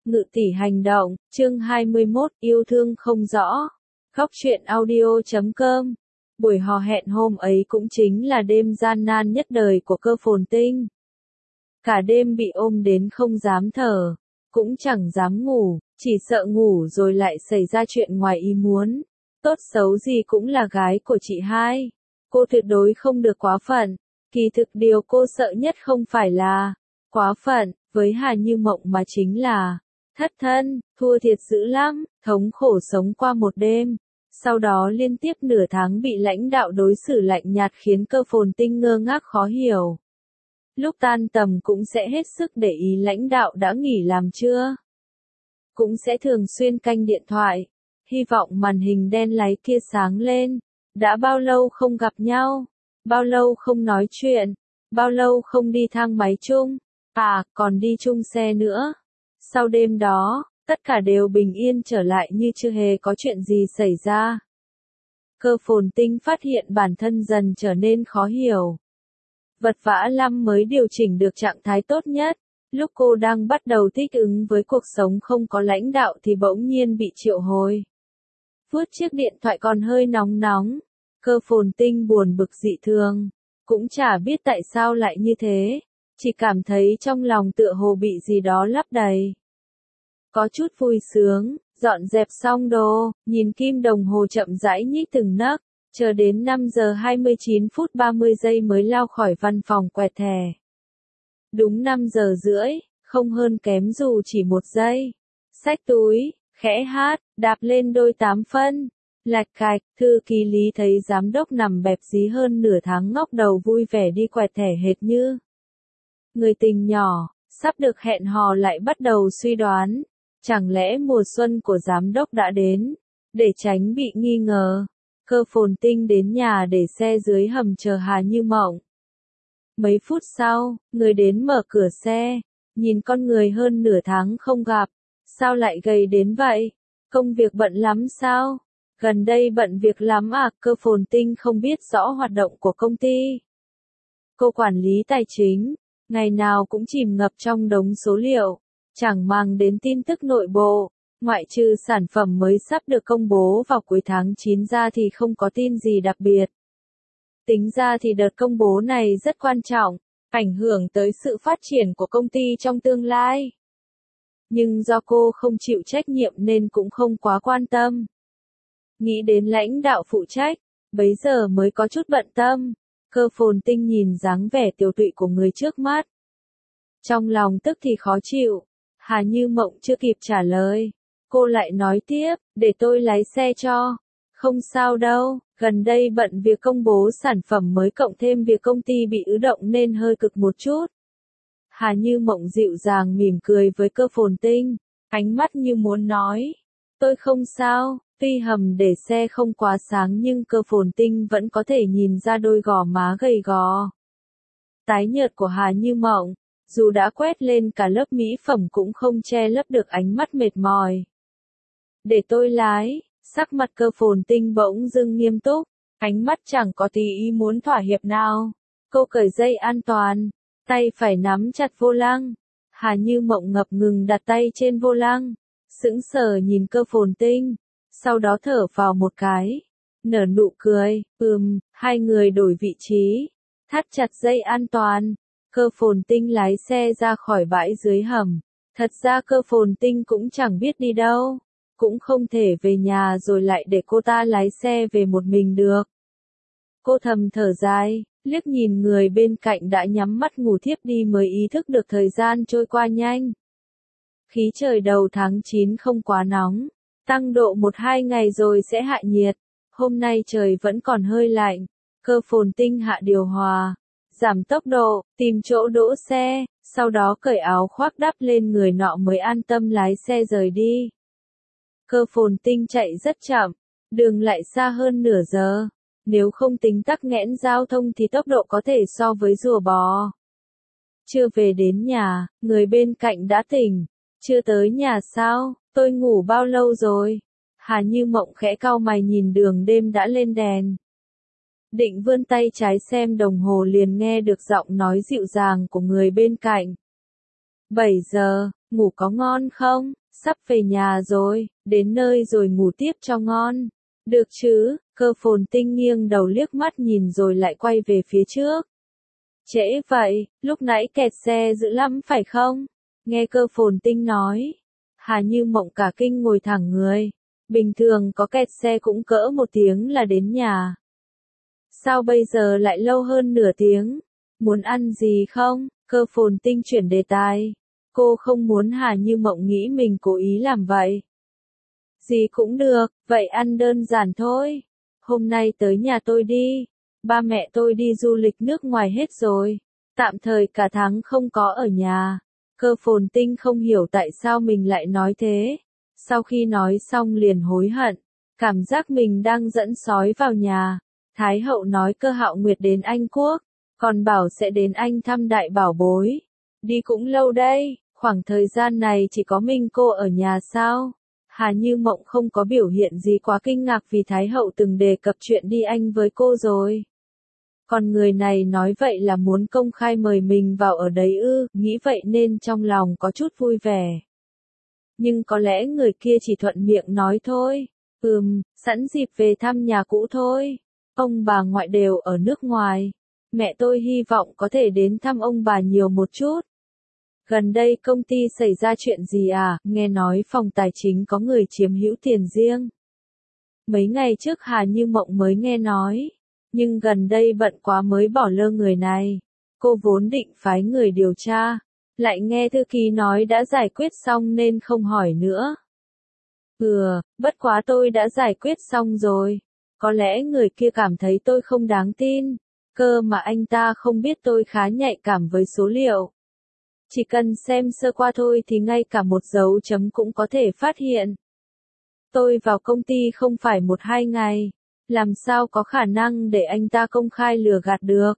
Ngự tỷ hành động, chương 21, yêu thương không rõ. Góc truyện audio.com. Buổi hò hẹn hôm ấy cũng chính là đêm gian nan nhất đời của Cơ Phồn Tinh. Cả đêm bị ôm đến không dám thở, cũng chẳng dám ngủ, chỉ sợ ngủ rồi lại xảy ra chuyện ngoài ý muốn. Tốt xấu gì cũng là gái của chị hai. Cô tuyệt đối không được quá phận. Kỳ thực điều cô sợ nhất không phải là quá phận, với Hà Như Mộng mà chính là thất thân, thua thiệt dữ lắm, thống khổ sống qua một đêm. Sau đó liên tiếp nửa tháng bị lãnh đạo đối xử lạnh nhạt khiến Cơ Phồn Tinh ngơ ngác khó hiểu. Lúc tan tầm cũng sẽ hết sức để ý lãnh đạo đã nghỉ làm chưa. Cũng sẽ thường xuyên canh điện thoại, hy vọng màn hình đen láy kia sáng lên. Đã bao lâu không gặp nhau, bao lâu không nói chuyện, bao lâu không đi thang máy chung, còn đi chung xe nữa. Sau đêm đó, tất cả đều bình yên trở lại như chưa hề có chuyện gì xảy ra. Cơ Phồn Tinh phát hiện bản thân dần trở nên khó hiểu. Vật vã lắm mới điều chỉnh được trạng thái tốt nhất. Lúc cô đang bắt đầu thích ứng với cuộc sống không có lãnh đạo thì bỗng nhiên bị triệu hồi. Vuốt chiếc điện thoại còn hơi nóng nóng. Cơ Phồn Tinh buồn bực dị thường. Cũng chả biết tại sao lại như thế. Chỉ cảm thấy trong lòng tựa hồ bị gì đó lấp đầy. Có chút vui sướng, dọn dẹp xong đồ, nhìn kim đồng hồ chậm rãi nhích từng nấc, chờ đến 5 giờ 29 phút 30 giây mới lao khỏi văn phòng quẹt thẻ. Đúng 5 giờ rưỡi, không hơn kém dù chỉ 1 giây. Xách túi, khẽ hát, đạp lên đôi 8 phân. Lạch cạch, thư ký Lý thấy giám đốc nằm bẹp dí hơn nửa tháng ngóc đầu vui vẻ đi quẹt thẻ hệt như người tình nhỏ, sắp được hẹn hò lại bắt đầu suy đoán. Chẳng lẽ mùa xuân của giám đốc đã đến? Để tránh bị nghi ngờ, Cơ Phồn Tinh đến nhà để xe dưới hầm chờ Hà Như Mộng. Mấy phút sau, người đến mở cửa xe, nhìn con người hơn nửa tháng không gặp, sao lại gầy đến vậy? Công việc bận lắm sao? Gần đây bận việc lắm à? Cơ Phồn Tinh không biết rõ hoạt động của công ty. Cô quản lý tài chính, ngày nào cũng chìm ngập trong đống số liệu, chẳng màng đến tin tức nội bộ, ngoại trừ sản phẩm mới sắp được công bố vào cuối tháng 9 ra thì không có tin gì đặc biệt. Tính ra thì đợt công bố này rất quan trọng, ảnh hưởng tới sự phát triển của công ty trong tương lai. Nhưng do cô không chịu trách nhiệm nên cũng không quá quan tâm. Nghĩ đến lãnh đạo phụ trách, bấy giờ mới có chút bận tâm. Cơ Phồn Tinh nhìn dáng vẻ tiều tụy của người trước mắt. Trong lòng tức thì khó chịu. Hà Như Mộng chưa kịp trả lời. Cô lại nói tiếp, để tôi lái xe cho. Không sao đâu, gần đây bận việc công bố sản phẩm mới cộng thêm việc công ty bị ứ động nên hơi cực một chút. Hà Như Mộng dịu dàng mỉm cười với Cơ Phồn Tinh, ánh mắt như muốn nói. Tôi không sao, tuy hầm để xe không quá sáng nhưng Cơ Phồn Tinh vẫn có thể nhìn ra đôi gò má gầy gò. Tái nhợt của Hà Như Mộng, dù đã quét lên cả lớp mỹ phẩm cũng không che lấp được ánh mắt mệt mỏi. Để tôi lái, sắc mặt Cơ Phồn Tinh bỗng dưng nghiêm túc, ánh mắt chẳng có tí ý muốn thỏa hiệp nào. Cô cởi dây an toàn, tay phải nắm chặt vô lăng. Hà Như Mộng ngập ngừng đặt tay trên vô lăng, sững sờ nhìn Cơ Phồn Tinh, sau đó thở vào một cái, nở nụ cười, hai người đổi vị trí, thắt chặt dây an toàn. Cơ Phồn Tinh lái xe ra khỏi bãi dưới hầm. Thật ra Cơ Phồn Tinh cũng chẳng biết đi đâu, cũng không thể về nhà rồi lại để cô ta lái xe về một mình được. Cô thầm thở dài, liếc nhìn người bên cạnh đã nhắm mắt ngủ thiếp đi mới ý thức được thời gian trôi qua nhanh. Khí trời đầu tháng 9 không quá nóng, tăng độ 1-2 ngày rồi sẽ hạ nhiệt. Hôm nay trời vẫn còn hơi lạnh. Cơ Phồn Tinh hạ điều hòa, giảm tốc độ, tìm chỗ đỗ xe, sau đó cởi áo khoác đắp lên người nọ mới an tâm lái xe rời đi. Cơ Phồn Tinh chạy rất chậm, đường lại xa hơn nửa giờ. Nếu không tính tắc nghẽn giao thông thì tốc độ có thể so với rùa bò. Chưa về đến nhà, người bên cạnh đã tỉnh. Chưa tới nhà sao, tôi ngủ bao lâu rồi? Hà Như Mộng khẽ cau mày nhìn đường đêm đã lên đèn. Định vươn tay trái xem đồng hồ liền nghe được giọng nói dịu dàng của người bên cạnh. 7 giờ, ngủ có ngon không? Sắp về nhà rồi, đến nơi rồi ngủ tiếp cho ngon. Được chứ, Cơ Phồn Tinh nghiêng đầu liếc mắt nhìn rồi lại quay về phía trước. Trễ vậy, lúc nãy kẹt xe dữ lắm phải không? Nghe Cơ Phồn Tinh nói. Hà Như Mộng cả kinh ngồi thẳng người. Bình thường có kẹt xe cũng cỡ 1 tiếng là đến nhà. Sao bây giờ lại lâu hơn nửa tiếng? Muốn ăn gì không? Cơ Phồn Tinh chuyển đề tài. Cô không muốn Hà Như Mộng nghĩ mình cố ý làm vậy. Gì cũng được, vậy ăn đơn giản thôi. Hôm nay tới nhà tôi đi. Ba mẹ tôi đi du lịch nước ngoài hết rồi. Tạm thời cả tháng không có ở nhà. Cơ Phồn Tinh không hiểu tại sao mình lại nói thế. Sau khi nói xong liền hối hận. Cảm giác mình đang dẫn sói vào nhà. Thái hậu nói Cơ Hạo Nguyệt đến Anh Quốc. Còn bảo sẽ đến Anh thăm đại bảo bối. Đi cũng lâu đây, khoảng thời gian này chỉ có mình cô ở nhà sao? Hà Như Mộng không có biểu hiện gì quá kinh ngạc vì Thái hậu từng đề cập chuyện đi Anh với cô rồi. Còn người này nói vậy là muốn công khai mời mình vào ở đấy ư, nghĩ vậy nên trong lòng có chút vui vẻ. Nhưng có lẽ người kia chỉ thuận miệng nói thôi. Sẵn dịp về thăm nhà cũ thôi. Ông bà ngoại đều ở nước ngoài. Mẹ tôi hy vọng có thể đến thăm ông bà nhiều một chút. Gần đây công ty xảy ra chuyện gì à, nghe nói phòng tài chính có người chiếm hữu tiền riêng. Mấy ngày trước Hà Như Mộng mới nghe nói, nhưng gần đây bận quá mới bỏ lơ người này. Cô vốn định phái người điều tra, lại nghe thư ký nói đã giải quyết xong nên không hỏi nữa. Bất quá tôi đã giải quyết xong rồi. Có lẽ người kia cảm thấy tôi không đáng tin. Cơ mà anh ta không biết tôi khá nhạy cảm với số liệu. Chỉ cần xem sơ qua thôi thì ngay cả một dấu chấm cũng có thể phát hiện. Tôi vào công ty không phải 1-2 ngày. Làm sao có khả năng để anh ta công khai lừa gạt được.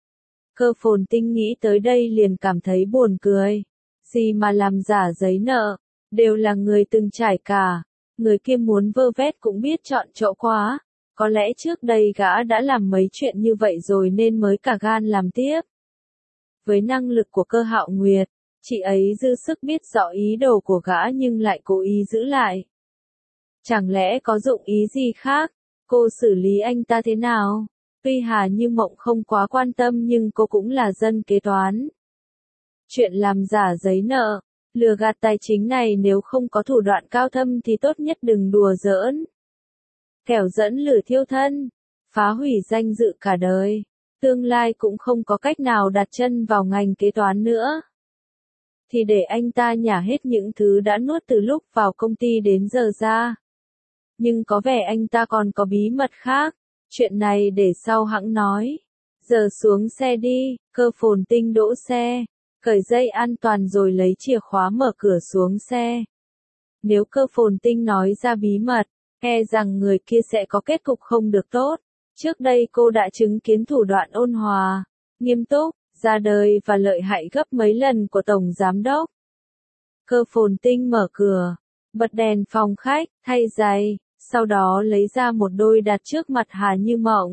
Cơ Phồn Tinh nghĩ tới đây liền cảm thấy buồn cười. Gì mà làm giả giấy nợ. Đều là người từng trải cả. Người kia muốn vơ vét cũng biết chọn chỗ quá. Có lẽ trước đây gã đã làm mấy chuyện như vậy rồi nên mới cả gan làm tiếp. Với năng lực của Cơ Hạo Nguyệt, chị ấy dư sức biết rõ ý đồ của gã nhưng lại cố ý giữ lại. Chẳng lẽ có dụng ý gì khác? Cô xử lý anh ta thế nào? Tuy Hà Như Mộng không quá quan tâm nhưng cô cũng là dân kế toán. Chuyện làm giả giấy nợ, lừa gạt tài chính này nếu không có thủ đoạn cao thâm thì tốt nhất đừng đùa giỡn. Kẻo dẫn lửa thiêu thân, phá hủy danh dự cả đời. Tương lai cũng không có cách nào đặt chân vào ngành kế toán nữa. Thì để anh ta nhả hết những thứ đã nuốt từ lúc vào công ty đến giờ ra. Nhưng có vẻ anh ta còn có bí mật khác. Chuyện này để sau hẵng nói. Giờ xuống xe đi, Cơ Phồn Tinh đỗ xe. Cởi dây an toàn rồi lấy chìa khóa mở cửa xuống xe. Nếu Cơ Phồn Tinh nói ra bí mật, e rằng người kia sẽ có kết cục không được tốt. Trước đây cô đã chứng kiến thủ đoạn ôn hòa, nghiêm túc, ra đời và lợi hại gấp mấy lần của Tổng Giám Đốc. Cơ Phồn Tinh mở cửa, bật đèn phòng khách, thay giày, sau đó lấy ra một đôi đặt trước mặt Hà Như Mộng.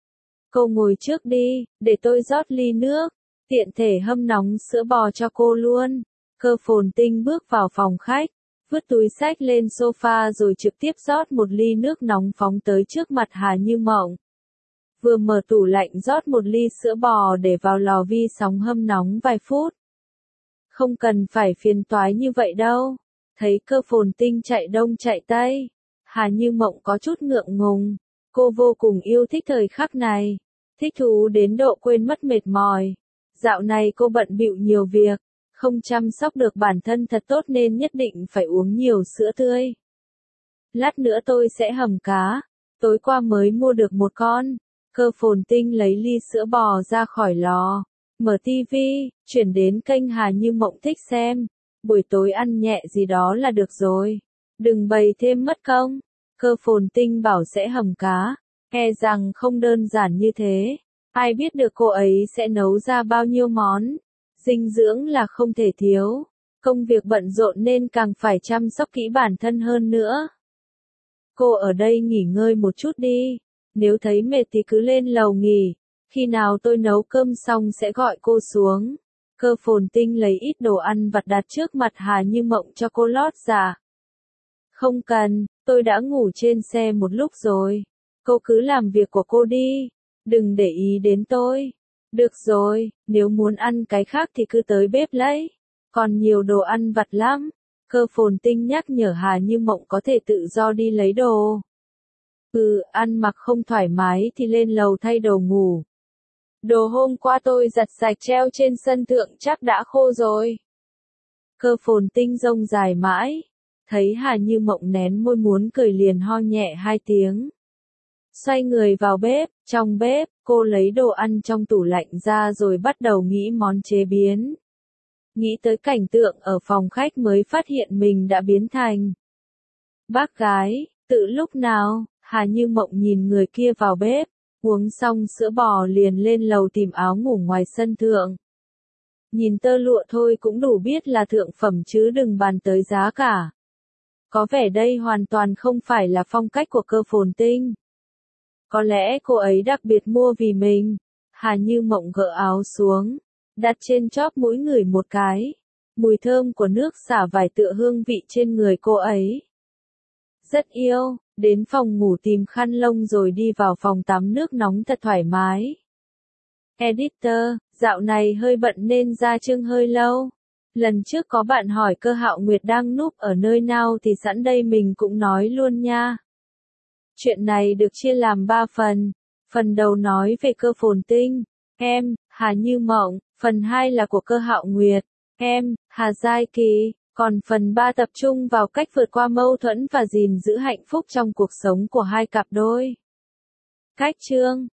Cô ngồi trước đi, để tôi rót ly nước, tiện thể hâm nóng sữa bò cho cô luôn. Cơ Phồn Tinh bước vào phòng khách, vứt túi xách lên sofa rồi trực tiếp rót một ly nước nóng phóng tới trước mặt Hà Như Mộng. Vừa mở tủ lạnh rót một ly sữa bò để vào lò vi sóng hâm nóng vài phút. Không cần phải phiền toái như vậy đâu. Thấy Cơ Phồn Tinh chạy đông chạy tây, Hà Như Mộng có chút ngượng ngùng. Cô vô cùng yêu thích thời khắc này. Thích thú đến độ quên mất mệt mỏi. Dạo này cô bận bịu nhiều việc, không chăm sóc được bản thân thật tốt nên nhất định phải uống nhiều sữa tươi. Lát nữa tôi sẽ hầm cá. Tối qua mới mua được một con. Cơ Phồn Tinh lấy ly sữa bò ra khỏi lò. Mở tivi, chuyển đến kênh Hà Như Mộng thích xem. Buổi tối ăn nhẹ gì đó là được rồi. Đừng bày thêm mất công. Cơ Phồn Tinh bảo sẽ hầm cá. E rằng không đơn giản như thế. Ai biết được cô ấy sẽ nấu ra bao nhiêu món. Dinh dưỡng là không thể thiếu. Công việc bận rộn nên càng phải chăm sóc kỹ bản thân hơn nữa. Cô ở đây nghỉ ngơi một chút đi. Nếu thấy mệt thì cứ lên lầu nghỉ. Khi nào tôi nấu cơm xong sẽ gọi cô xuống. Cơ Phồn Tinh lấy ít đồ ăn vặt đặt trước mặt Hà Như Mộng cho cô lót dạ. Không cần, tôi đã ngủ trên xe một lúc rồi. Cô cứ làm việc của cô đi. Đừng để ý đến tôi. Được rồi, nếu muốn ăn cái khác thì cứ tới bếp lấy. Còn nhiều đồ ăn vặt lắm. Cơ Phồn Tinh nhắc nhở Hà Như Mộng có thể tự do đi lấy đồ. Ăn mặc không thoải mái thì lên lầu thay đồ ngủ. Đồ hôm qua tôi giặt sạch treo trên sân thượng chắc đã khô rồi. Cơ Phồn Tinh rông dài mãi. Thấy Hà Như Mộng nén môi muốn cười liền ho nhẹ 2 tiếng. Xoay người vào bếp, trong bếp, cô lấy đồ ăn trong tủ lạnh ra rồi bắt đầu nghĩ món chế biến. Nghĩ tới cảnh tượng ở phòng khách mới phát hiện mình đã biến thành bác gái, tự lúc nào, Hà Như Mộng nhìn người kia vào bếp, uống xong sữa bò liền lên lầu tìm áo ngủ ngoài sân thượng. Nhìn tơ lụa thôi cũng đủ biết là thượng phẩm chứ đừng bàn tới giá cả. Có vẻ đây hoàn toàn không phải là phong cách của Cơ Phồn Tinh. Có lẽ cô ấy đặc biệt mua vì mình. Hà Như Mộng gỡ áo xuống, đặt trên chóp mũi ngửi một cái. Mùi thơm của nước xả vải tựa hương vị trên người cô ấy. Rất yêu, đến phòng ngủ tìm khăn lông rồi đi vào phòng tắm nước nóng thật thoải mái. Editor, dạo này hơi bận nên ra chương hơi lâu. Lần trước có bạn hỏi Cơ Hạo Nguyệt đang núp ở nơi nào thì sẵn đây mình cũng nói luôn nha. Chuyện này được chia làm 3 phần. Phần đầu nói về Cơ Phồn Tinh, em, Hà Như Mộng. Phần 2 là của Cơ Hạo Nguyệt, em, Hà Giai Kỳ. Còn phần 3 tập trung vào cách vượt qua mâu thuẫn và gìn giữ hạnh phúc trong cuộc sống của hai cặp đôi. Cách chương